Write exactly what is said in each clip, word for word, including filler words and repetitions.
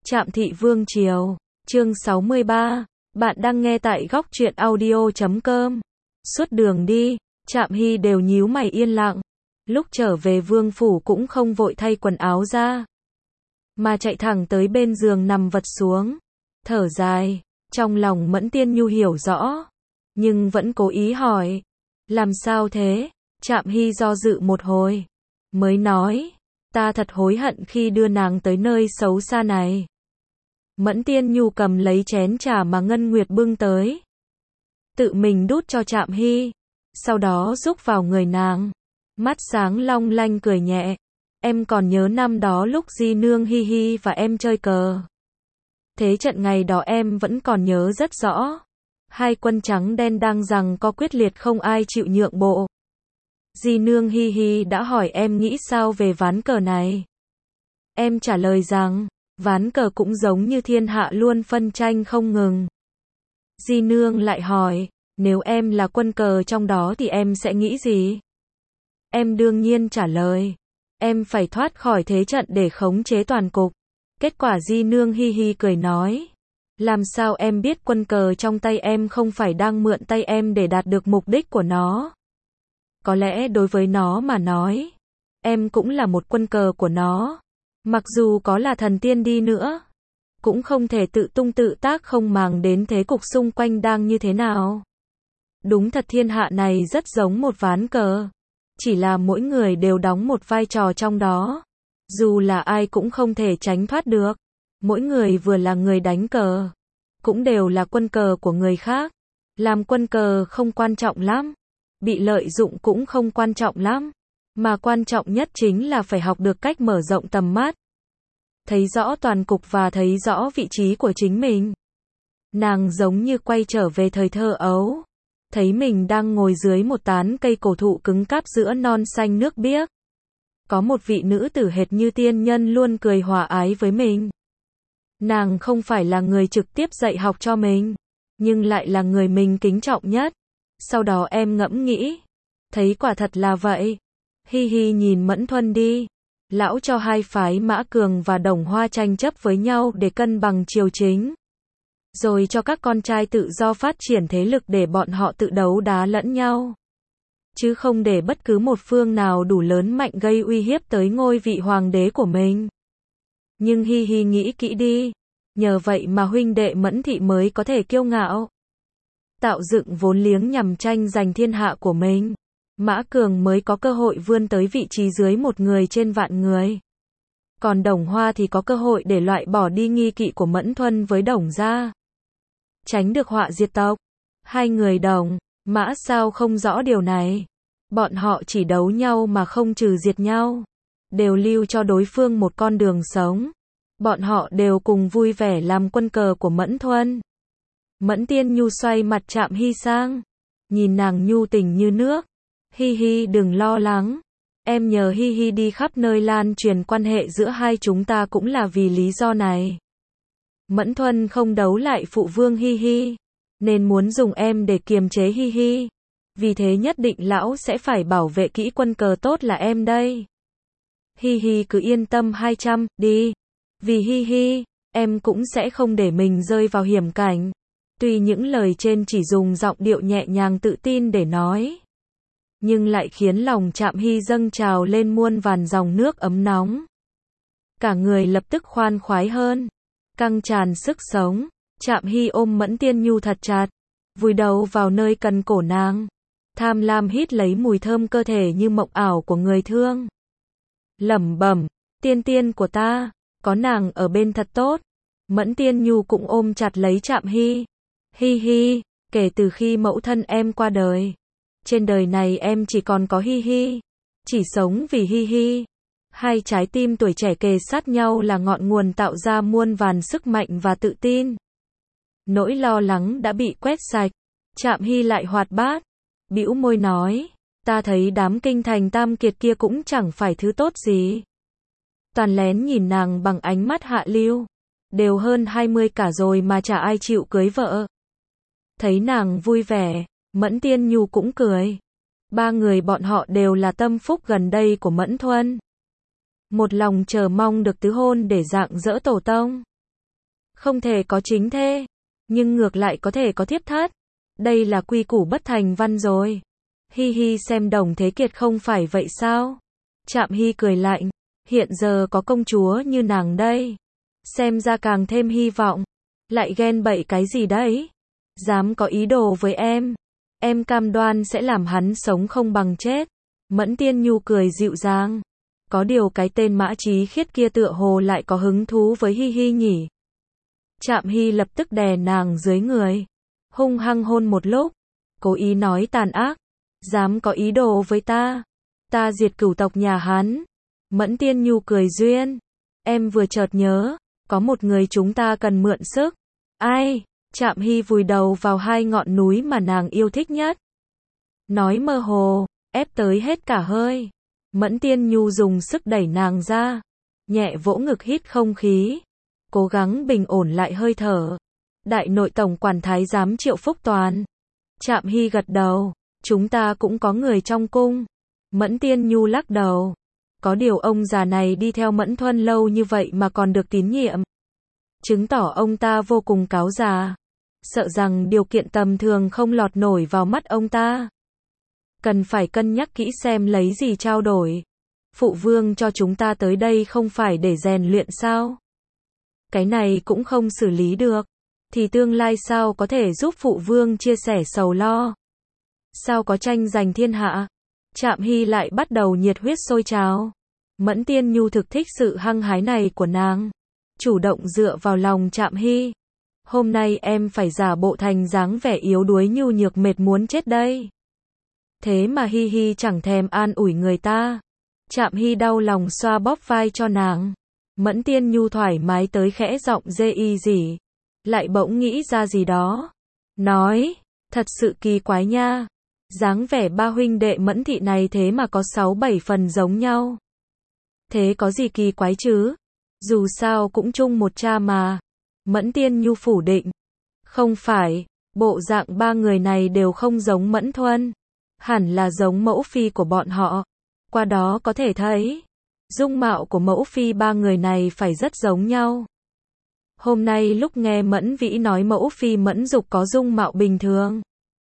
Trạm Thị Vương Triều, chương sáu mươi ba, bạn đang nghe tại góc truyện audio chấm com. Suốt đường đi, Trạm Hy đều nhíu mày yên lặng. Lúc trở về vương phủ cũng không vội thay quần áo ra, mà chạy thẳng tới bên giường nằm vật xuống, thở dài. Trong lòng Mẫn Tiên Nhu hiểu rõ, nhưng vẫn cố ý hỏi, làm sao thế? Trạm Hy do dự một hồi, mới nói, ta thật hối hận khi đưa nàng tới nơi xấu xa này. Mẫn Tiên Nhu cầm lấy chén trà mà Ngân Nguyệt bưng tới, tự mình đút cho Trạm Hy, sau đó rúc vào người nàng, mắt sáng long lanh cười nhẹ, em còn nhớ năm đó lúc Di Nương Hi Hi và em chơi cờ. Thế trận ngày đó em vẫn còn nhớ rất rõ. Hai quân trắng đen đang giằng co quyết liệt không ai chịu nhượng bộ. Di Nương Hi Hi đã hỏi em nghĩ sao về ván cờ này. Em trả lời rằng, ván cờ cũng giống như thiên hạ luôn phân tranh không ngừng. Di Nương lại hỏi, nếu em là quân cờ trong đó thì em sẽ nghĩ gì? Em đương nhiên trả lời, em phải thoát khỏi thế trận để khống chế toàn cục. Kết quả Di Nương Hi Hi cười nói, làm sao em biết quân cờ trong tay em không phải đang mượn tay em để đạt được mục đích của nó? Có lẽ đối với nó mà nói, em cũng là một quân cờ của nó. Mặc dù có là thần tiên đi nữa, cũng không thể tự tung tự tác không màng đến thế cục xung quanh đang như thế nào. Đúng thật thiên hạ này rất giống một ván cờ, chỉ là mỗi người đều đóng một vai trò trong đó. Dù là ai cũng không thể tránh thoát được. Mỗi người vừa là người đánh cờ, cũng đều là quân cờ của người khác. Làm quân cờ không quan trọng lắm, bị lợi dụng cũng không quan trọng lắm, mà quan trọng nhất chính là phải học được cách mở rộng tầm mắt, thấy rõ toàn cục và thấy rõ vị trí của chính mình. Nàng giống như quay trở về thời thơ ấu, thấy mình đang ngồi dưới một tán cây cổ thụ cứng cáp giữa non xanh nước biếc. Có một vị nữ tử hệt như tiên nhân luôn cười hòa ái với mình. Nàng không phải là người trực tiếp dạy học cho mình, nhưng lại là người mình kính trọng nhất. Sau đó em ngẫm nghĩ, thấy quả thật là vậy. Hi Hi nhìn Mẫn Thuân đi. Lão cho hai phái Mã Cường và Đồng Hoa tranh chấp với nhau để cân bằng triều chính. Rồi cho các con trai tự do phát triển thế lực để bọn họ tự đấu đá lẫn nhau. Chứ không để bất cứ một phương nào đủ lớn mạnh gây uy hiếp tới ngôi vị hoàng đế của mình. Nhưng Hi Hi nghĩ kỹ đi, nhờ vậy mà huynh đệ Mẫn Thị mới có thể kiêu ngạo, tạo dựng vốn liếng nhằm tranh giành thiên hạ của mình. Mã Cường mới có cơ hội vươn tới vị trí dưới một người trên vạn người. Còn Đồng Hoa thì có cơ hội để loại bỏ đi nghi kỵ của Mẫn Thuân với Đồng gia, tránh được họa diệt tộc. Hai người Đồng, Mã sao không rõ điều này? Bọn họ chỉ đấu nhau mà không trừ diệt nhau, đều lưu cho đối phương một con đường sống. Bọn họ đều cùng vui vẻ làm quân cờ của Mẫn Thuân. Mẫn Tiên Nhu xoay mặt Trạm Hy sang, nhìn nàng nhu tình như nước. Hi Hi đừng lo lắng, em nhờ Hi Hi đi khắp nơi lan truyền quan hệ giữa hai chúng ta cũng là vì lý do này. Mẫn Thuân không đấu lại phụ vương Hi Hi, nên muốn dùng em để kiềm chế Hi Hi. Vì thế nhất định lão sẽ phải bảo vệ kỹ quân cờ tốt là em đây. Hi Hi cứ yên tâm hai trăm, đi. Vì Hi Hi, em cũng sẽ không để mình rơi vào hiểm cảnh. Tuy những lời trên chỉ dùng giọng điệu nhẹ nhàng tự tin để nói, nhưng lại khiến lòng Trạm Hy dâng trào lên muôn vàn dòng nước ấm nóng. Cả người lập tức khoan khoái hơn, căng tràn sức sống. Trạm Hy ôm Mẫn Tiên Nhu thật chặt, vùi đầu vào nơi cần cổ nàng, tham lam hít lấy mùi thơm cơ thể như mộng ảo của người thương. Lẩm bẩm, tiên tiên của ta, có nàng ở bên thật tốt. Mẫn Tiên Nhu cũng ôm chặt lấy Trạm Hy. Hi Hi, kể từ khi mẫu thân em qua đời, trên đời này em chỉ còn có Hi Hi, chỉ sống vì Hi Hi. Hai trái tim tuổi trẻ kề sát nhau là ngọn nguồn tạo ra muôn vàn sức mạnh và tự tin. Nỗi lo lắng đã bị quét sạch. Trạm Hy lại hoạt bát, bĩu môi nói, ta thấy đám kinh thành tam kiệt kia cũng chẳng phải thứ tốt gì. Toàn lén nhìn nàng bằng ánh mắt hạ lưu, đều hơn hai mươi cả rồi mà chả ai chịu cưới vợ. Thấy nàng vui vẻ, Mẫn Tiên Nhu cũng cười. Ba người bọn họ đều là tâm phúc gần đây của Mẫn Thuân. Một lòng chờ mong được tứ hôn để rạng rỡ tổ tông. Không thể có chính thê, nhưng ngược lại có thể có thiếp thất. Đây là quy củ bất thành văn rồi. Hi hi xem Đồng Thế Kiệt không phải vậy sao? Trạm Hy cười lạnh, hiện giờ có công chúa như nàng đây. Xem ra càng thêm hy vọng. Lại ghen bậy cái gì đấy? Dám có ý đồ với em. Em cam đoan sẽ làm hắn sống không bằng chết. Mẫn Tiên Nhu cười dịu dàng. Có điều cái tên Mã Chí Khiết kia tựa hồ lại có hứng thú với Hi Hi nhỉ. Trạm Hy lập tức đè nàng dưới người. Hung hăng hôn một lúc. Cố ý nói tàn ác. Dám có ý đồ với ta. Ta diệt cửu tộc nhà hắn. Mẫn Tiên Nhu cười duyên. Em vừa chợt nhớ. Có một người chúng ta cần mượn sức. Ai? Trạm Hy vùi đầu vào hai ngọn núi mà nàng yêu thích nhất. Nói mơ hồ, ép tới hết cả hơi. Mẫn Tiên Nhu dùng sức đẩy nàng ra. Nhẹ vỗ ngực hít không khí. Cố gắng bình ổn lại hơi thở. Đại nội tổng quản thái giám Triệu Phúc Toàn. Trạm Hy gật đầu. Chúng ta cũng có người trong cung. Mẫn Tiên Nhu lắc đầu. Có điều ông già này đi theo Mẫn Thuân lâu như vậy mà còn được tín nhiệm. Chứng tỏ ông ta vô cùng cáo già. Sợ rằng điều kiện tầm thường không lọt nổi vào mắt ông ta. Cần phải cân nhắc kỹ xem lấy gì trao đổi. Phụ vương cho chúng ta tới đây không phải để rèn luyện sao? Cái này cũng không xử lý được. Thì tương lai sao có thể giúp phụ vương chia sẻ sầu lo? Sao có tranh giành thiên hạ? Trạm Hy lại bắt đầu nhiệt huyết sôi trào. Mẫn Tiên Nhu thực thích sự hăng hái này của nàng. Chủ động dựa vào lòng Trạm Hy. Hôm nay em phải giả bộ thành dáng vẻ yếu đuối nhu nhược mệt muốn chết đây. Thế mà Hi Hi chẳng thèm an ủi người ta. Trạm Hy đau lòng xoa bóp vai cho nàng. Mẫn Tiên Nhu thoải mái tới khẽ giọng dê y gì. Lại bỗng nghĩ ra gì đó. Nói, thật sự kỳ quái nha. Dáng vẻ ba huynh đệ Mẫn thị này thế mà có sáu bảy phần giống nhau. Thế có gì kỳ quái chứ? Dù sao cũng chung một cha mà. Mẫn Tiên Nhu phủ định. Không phải, bộ dạng ba người này đều không giống Mẫn Thuân. Hẳn là giống mẫu phi của bọn họ. Qua đó có thể thấy, dung mạo của mẫu phi ba người này phải rất giống nhau. Hôm nay lúc nghe Mẫn Vĩ nói mẫu phi Mẫn Dục có dung mạo bình thường,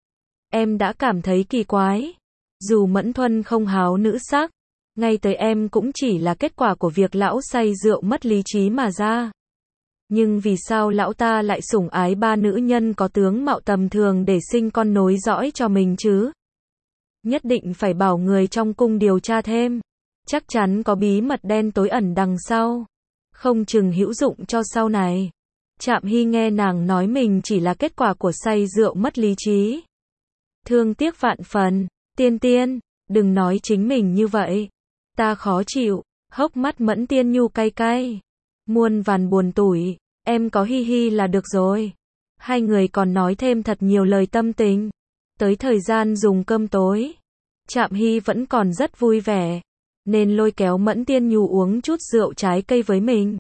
em đã cảm thấy kỳ quái. Dù Mẫn Thuân không háo nữ sắc, ngay tới em cũng chỉ là kết quả của việc lão say rượu mất lý trí mà ra. Nhưng vì sao lão ta lại sủng ái ba nữ nhân có tướng mạo tầm thường để sinh con nối dõi cho mình chứ? Nhất định phải bảo người trong cung điều tra thêm. Chắc chắn có bí mật đen tối ẩn đằng sau. Không chừng hữu dụng cho sau này. Trạm Hy nghe nàng nói mình chỉ là kết quả của say rượu mất lý trí. Thương tiếc vạn phần. Tiên Tiên, đừng nói chính mình như vậy. Ta khó chịu. Hốc mắt Mẫn Tiên Nhu cay cay. Muôn vàn buồn tủi. Em có Hi Hi là được rồi. Hai người còn nói thêm thật nhiều lời tâm tình. Tới thời gian dùng cơm tối, Trạm Hy vẫn còn rất vui vẻ, nên lôi kéo Mẫn Tiên Nhu uống chút rượu trái cây với mình.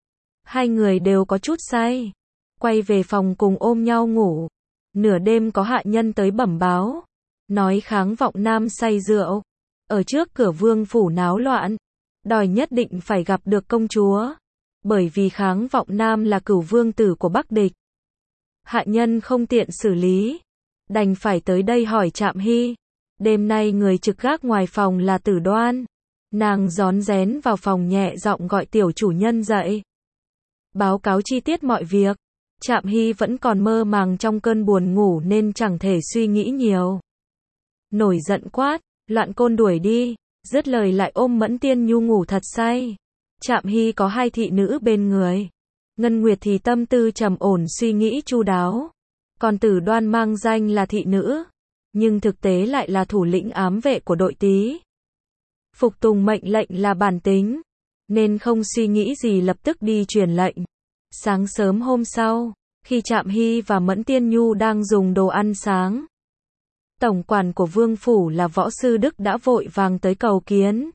Hai người đều có chút say. Quay về phòng cùng ôm nhau ngủ. Nửa đêm có hạ nhân tới bẩm báo. Nói Kháng Vọng Nam say rượu. Ở trước cửa vương phủ náo loạn. Đòi nhất định phải gặp được công chúa. Bởi vì Kháng Vọng Nam là cửu vương tử của Bắc Địch. Hạ nhân không tiện xử lý. Đành phải tới đây hỏi Trạm Hy. Đêm nay người trực gác ngoài phòng là Tử Đoan. Nàng rón rén vào phòng nhẹ giọng gọi tiểu chủ nhân dậy. Báo cáo chi tiết mọi việc. Trạm Hy vẫn còn mơ màng trong cơn buồn ngủ nên chẳng thể suy nghĩ nhiều. Nổi giận quát, loạn côn đuổi đi. Dứt lời lại ôm Mẫn Tiên Nhu ngủ thật say. Trạm Hy có hai thị nữ bên người. Ngân Nguyệt thì tâm tư trầm ổn suy nghĩ chu đáo. Còn Tử Đoan mang danh là thị nữ, nhưng thực tế lại là thủ lĩnh ám vệ của đội Tý. Phục tùng mệnh lệnh là bản tính, nên không suy nghĩ gì lập tức đi truyền lệnh. Sáng sớm hôm sau, khi Trạm Hy và Mẫn Tiên Nhu đang dùng đồ ăn sáng, tổng quản của vương phủ là Võ Sư Đức đã vội vàng tới cầu kiến.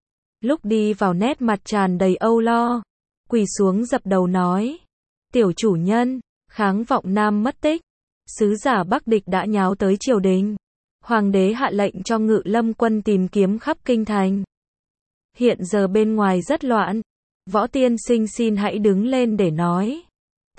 Lúc đi vào nét mặt tràn đầy âu lo, quỳ xuống dập đầu nói: Tiểu chủ nhân, Kháng Vọng Nam mất tích. Sứ giả Bắc Địch đã nháo tới triều đình. Hoàng đế hạ lệnh cho Ngự Lâm quân tìm kiếm khắp kinh thành. Hiện giờ bên ngoài rất loạn. Võ tiên sinh xin hãy đứng lên để nói.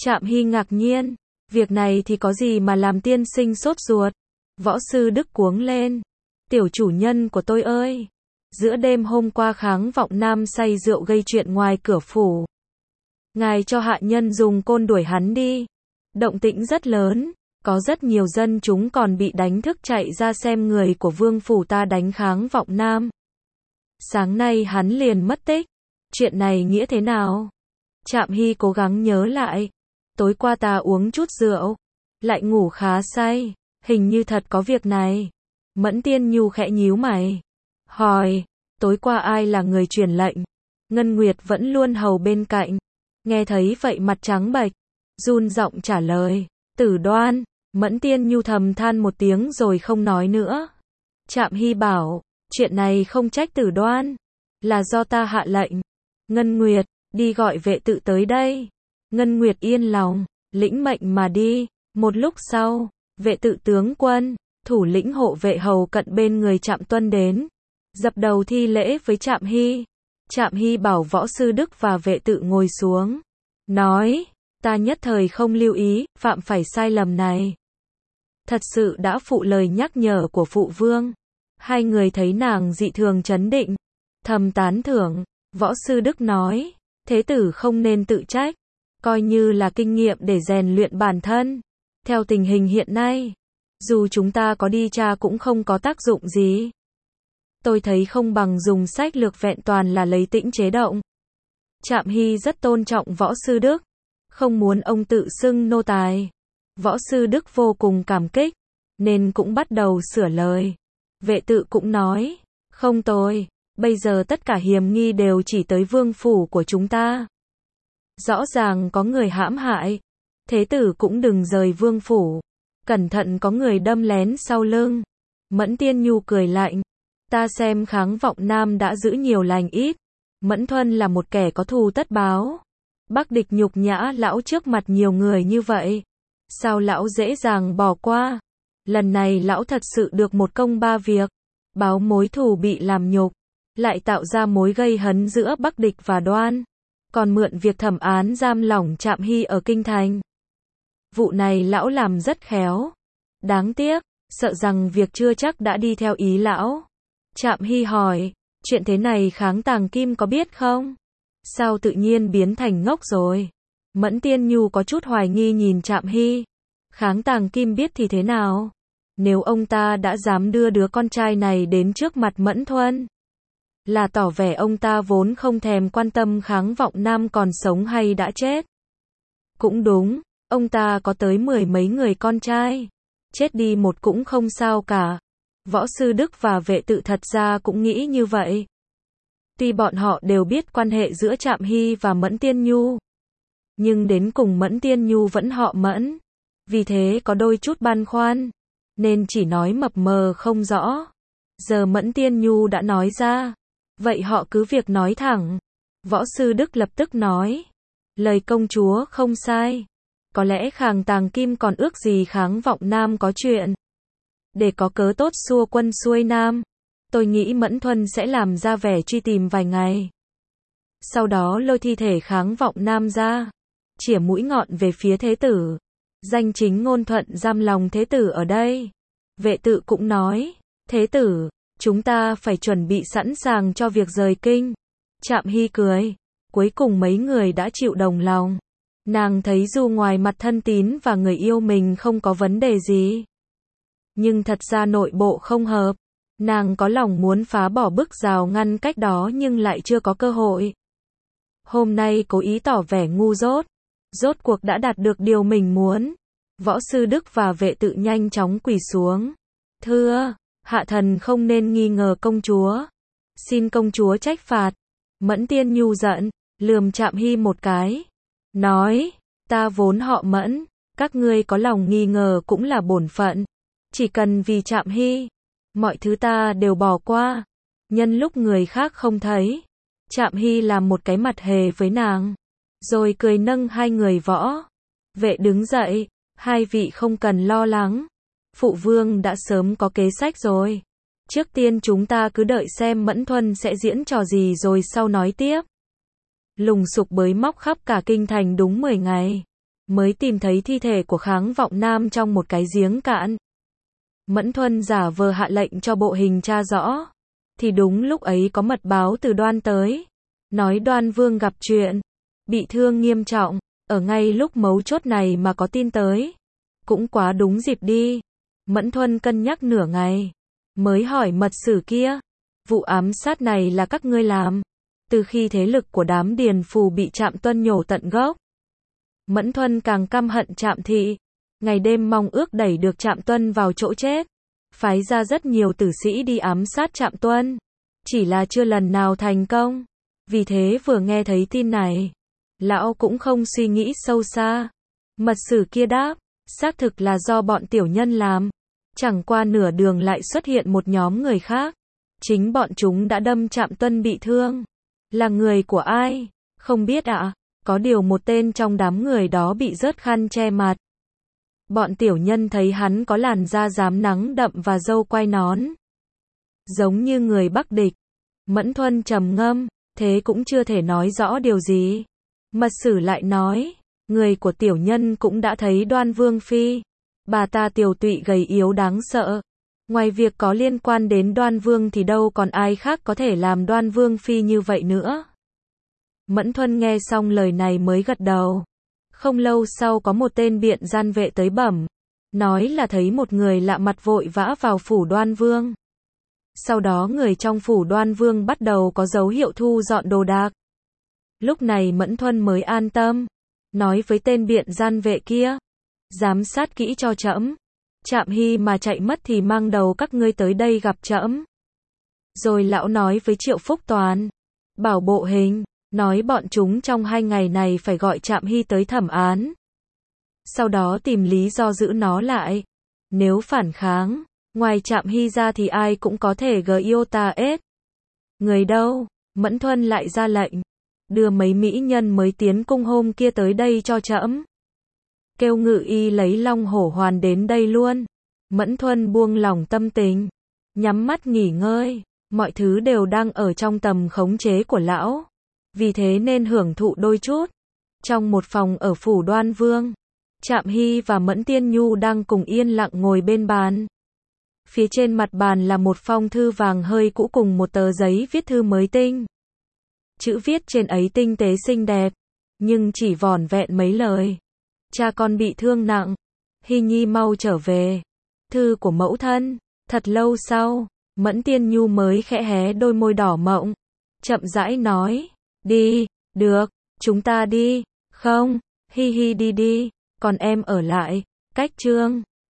Trạm Hy ngạc nhiên. Việc này thì có gì mà làm tiên sinh sốt ruột. Võ sư Đức cuống lên. Tiểu chủ nhân của tôi ơi. Giữa đêm hôm qua Kháng Vọng Nam say rượu gây chuyện ngoài cửa phủ. Ngài cho hạ nhân dùng côn đuổi hắn đi. Động tĩnh rất lớn. Có rất nhiều dân chúng còn bị đánh thức chạy ra xem người của vương phủ ta đánh Kháng Vọng Nam. Sáng nay hắn liền mất tích. Chuyện này nghĩa thế nào? Trạm Hy cố gắng nhớ lại. Tối qua ta uống chút rượu. Lại ngủ khá say. Hình như thật có việc này. Mẫn Tiên Nhu khẽ nhíu mày. Hỏi. Tối qua ai là người truyền lệnh? Ngân Nguyệt vẫn luôn hầu bên cạnh. Nghe thấy vậy mặt trắng bệch. Run giọng trả lời. Tử Đoan. Mẫn Tiên Nhu thầm than một tiếng rồi không nói nữa. Trạm Hy bảo. Chuyện này không trách Tử Đoan. Là do ta hạ lệnh. Ngân Nguyệt. Đi gọi vệ tự tới đây. Ngân Nguyệt yên lòng. Lĩnh mệnh mà đi. Một lúc sau. Vệ tự tướng quân. Thủ lĩnh hộ vệ hầu cận bên người Trạm Tuân đến. Dập đầu thi lễ với Trạm Hy. Trạm Hy bảo võ sư Đức và vệ tự ngồi xuống. Nói. Ta nhất thời không lưu ý. Phạm phải sai lầm này. Thật sự đã phụ lời nhắc nhở của phụ vương. Hai người thấy nàng dị thường chấn định. Thầm tán thưởng. Võ sư Đức nói. Thế tử không nên tự trách. Coi như là kinh nghiệm để rèn luyện bản thân. Theo tình hình hiện nay. Dù chúng ta có đi tra cũng không có tác dụng gì. Tôi thấy không bằng dùng sách lược vẹn toàn là lấy tĩnh chế động. Trạm Hy rất tôn trọng võ sư Đức. Không muốn ông tự xưng nô tài. Võ sư Đức vô cùng cảm kích. Nên cũng bắt đầu sửa lời. Vệ tự cũng nói. Không tôi. Bây giờ tất cả hiểm nghi đều chỉ tới vương phủ của chúng ta. Rõ ràng có người hãm hại. Thế tử cũng đừng rời vương phủ. Cẩn thận có người đâm lén sau lưng. Mẫn Tiên Nhu cười lạnh. Ta xem Kháng Vọng Nam đã giữ nhiều lành ít. Mẫn Thuân là một kẻ có thù tất báo. Bắc địch nhục nhã lão trước mặt nhiều người như vậy. Sao lão dễ dàng bỏ qua? Lần này lão thật sự được một công ba việc. Báo mối thù bị làm nhục. Lại tạo ra mối gây hấn giữa Bắc địch và Đoan. Còn mượn việc thẩm án giam lỏng Trạm Hy ở Kinh Thành. Vụ này lão làm rất khéo. Đáng tiếc, sợ rằng việc chưa chắc đã đi theo ý lão. Trạm Hy hỏi, chuyện thế này Kháng Tàng Kim có biết không? Sao tự nhiên biến thành ngốc rồi? Mẫn Tiên Nhu có chút hoài nghi nhìn Trạm Hy. Kháng Tàng Kim biết thì thế nào? Nếu ông ta đã dám đưa đứa con trai này đến trước mặt Mẫn Thuân, là tỏ vẻ ông ta vốn không thèm quan tâm Kháng Vọng Nam còn sống hay đã chết. Cũng đúng, ông ta có tới mười mấy người con trai. Chết đi một cũng không sao cả. Võ sư Đức và vệ tự thật ra cũng nghĩ như vậy. Tuy bọn họ đều biết quan hệ giữa Trạm Hy và Mẫn Tiên Nhu. Nhưng đến cùng Mẫn Tiên Nhu vẫn họ Mẫn. Vì thế có đôi chút băn khoăn. Nên chỉ nói mập mờ không rõ. Giờ Mẫn Tiên Nhu đã nói ra. Vậy họ cứ việc nói thẳng. Võ sư Đức lập tức nói. Lời công chúa không sai. Có lẽ Kháng Tàng Kim còn ước gì Kháng Vọng Nam có chuyện. Để có cớ tốt xua quân xuôi Nam. Tôi nghĩ Mẫn Thuân sẽ làm ra vẻ truy tìm vài ngày. Sau đó lôi thi thể Kháng Vọng Nam ra. Chỉa mũi ngọn về phía thế tử. Danh chính ngôn thuận giam lòng thế tử ở đây. Vệ tự cũng nói. Thế tử, chúng ta phải chuẩn bị sẵn sàng cho việc rời kinh. Trạm Hy cười. Cuối cùng mấy người đã chịu đồng lòng. Nàng thấy dù ngoài mặt thân tín và người yêu mình không có vấn đề gì. Nhưng thật ra nội bộ không hợp. Nàng có lòng muốn phá bỏ bức rào ngăn cách đó nhưng lại chưa có cơ hội. Hôm nay cố ý tỏ vẻ ngu dốt. Rốt cuộc đã đạt được điều mình muốn. Võ sư Đức và vệ tự nhanh chóng quỳ xuống. Thưa, hạ thần không nên nghi ngờ công chúa. Xin công chúa trách phạt. Mẫn Tiên Nhu giận, lườm Trạm Hy một cái. Nói, ta vốn họ Mẫn. Các ngươi có lòng nghi ngờ cũng là bổn phận. Chỉ cần vì Trạm Hy, mọi thứ ta đều bỏ qua. Nhân lúc người khác không thấy. Trạm Hy làm một cái mặt hề với nàng. Rồi cười nâng hai người võ. Vệ đứng dậy. Hai vị không cần lo lắng. Phụ vương đã sớm có kế sách rồi. Trước tiên chúng ta cứ đợi xem Mẫn Thuân sẽ diễn trò gì rồi sau nói tiếp. Lùng sục bới móc khắp cả kinh thành đúng mười ngày. mới tìm thấy thi thể của Kháng Vọng Nam trong một cái giếng cạn. Mẫn Thuần giả vờ hạ lệnh cho bộ hình tra rõ. Thì đúng lúc ấy có mật báo từ Đoan tới. Nói Đoan Vương gặp chuyện. Bị thương nghiêm trọng. Ở ngay lúc mấu chốt này mà có tin tới. Cũng quá đúng dịp đi. Mẫn Thuần cân nhắc nửa ngày. Mới hỏi mật sử kia. Vụ ám sát này là các ngươi làm. Từ khi thế lực của đám điền phù bị Trạm Tuân nhổ tận gốc. Mẫn Thuần càng căm hận Trạm Thị. Ngày đêm mong ước đẩy được Trạm Tuân vào chỗ chết. Phái ra rất nhiều tử sĩ đi ám sát Trạm Tuân. Chỉ là chưa lần nào thành công. Vì thế vừa nghe thấy tin này. Lão cũng không suy nghĩ sâu xa. Mật sử kia đáp. Xác thực là do bọn tiểu nhân làm. Chẳng qua nửa đường lại xuất hiện một nhóm người khác. Chính bọn chúng đã đâm Trạm Tuân bị thương. Là người của ai? Không biết ạ. À? Có điều một tên trong đám người đó bị rớt khăn che mặt. Bọn tiểu nhân thấy hắn có làn da rám nắng đậm và râu quai nón. Giống như người Bắc địch. Mẫn Thuần trầm ngâm, thế cũng chưa thể nói rõ điều gì. Mật sử lại nói, người của tiểu nhân cũng đã thấy Đoan Vương Phi. Bà ta tiều tụy gầy yếu đáng sợ. Ngoài việc có liên quan đến Đoan Vương thì đâu còn ai khác có thể làm Đoan Vương Phi như vậy nữa. Mẫn Thuần nghe xong lời này mới gật đầu. Không lâu sau có một tên biện gian vệ tới bẩm. Nói là thấy một người lạ mặt vội vã vào phủ Đoan Vương. Sau đó người trong phủ Đoan Vương bắt đầu có dấu hiệu thu dọn đồ đạc. Lúc này Mẫn Thuần mới an tâm. Nói với tên biện gian vệ kia. Giám sát kỹ cho trẫm. Trạm Hy mà chạy mất thì mang đầu các ngươi tới đây gặp trẫm. Rồi lão nói với Triệu Phúc Toàn. Bảo bộ hình. Nói bọn chúng trong hai ngày này phải gọi Trạm Hy tới thẩm án. Sau đó tìm lý do giữ nó lại. Nếu phản kháng, ngoài Trạm Hy ra thì ai cũng có thể gây iota ết. Người đâu? Mẫn Thuần lại ra lệnh. Đưa mấy mỹ nhân mới tiến cung hôm kia tới đây cho trẫm. Kêu ngự y lấy long hổ hoàn đến đây luôn. Mẫn Thuần buông lỏng tâm tình. Nhắm mắt nghỉ ngơi. Mọi thứ đều đang ở trong tầm khống chế của lão. Vì thế nên hưởng thụ đôi chút. Trong một phòng ở phủ Đoan Vương, Trạm Hy và Mẫn Tiên Nhu đang cùng yên lặng ngồi bên bàn. Phía trên mặt bàn là một phong thư vàng hơi cũ cùng một tờ giấy viết thư mới tinh. Chữ viết trên ấy tinh tế xinh đẹp, nhưng chỉ vỏn vẹn mấy lời. Cha con bị thương nặng, Hy Nhi mau trở về. Thư của mẫu thân. Thật lâu sau, Mẫn Tiên Nhu mới khẽ hé đôi môi đỏ mọng, chậm rãi nói. Đi, được, chúng ta đi. Không, Hi Hi đi đi, còn em ở lại. Cách Trương.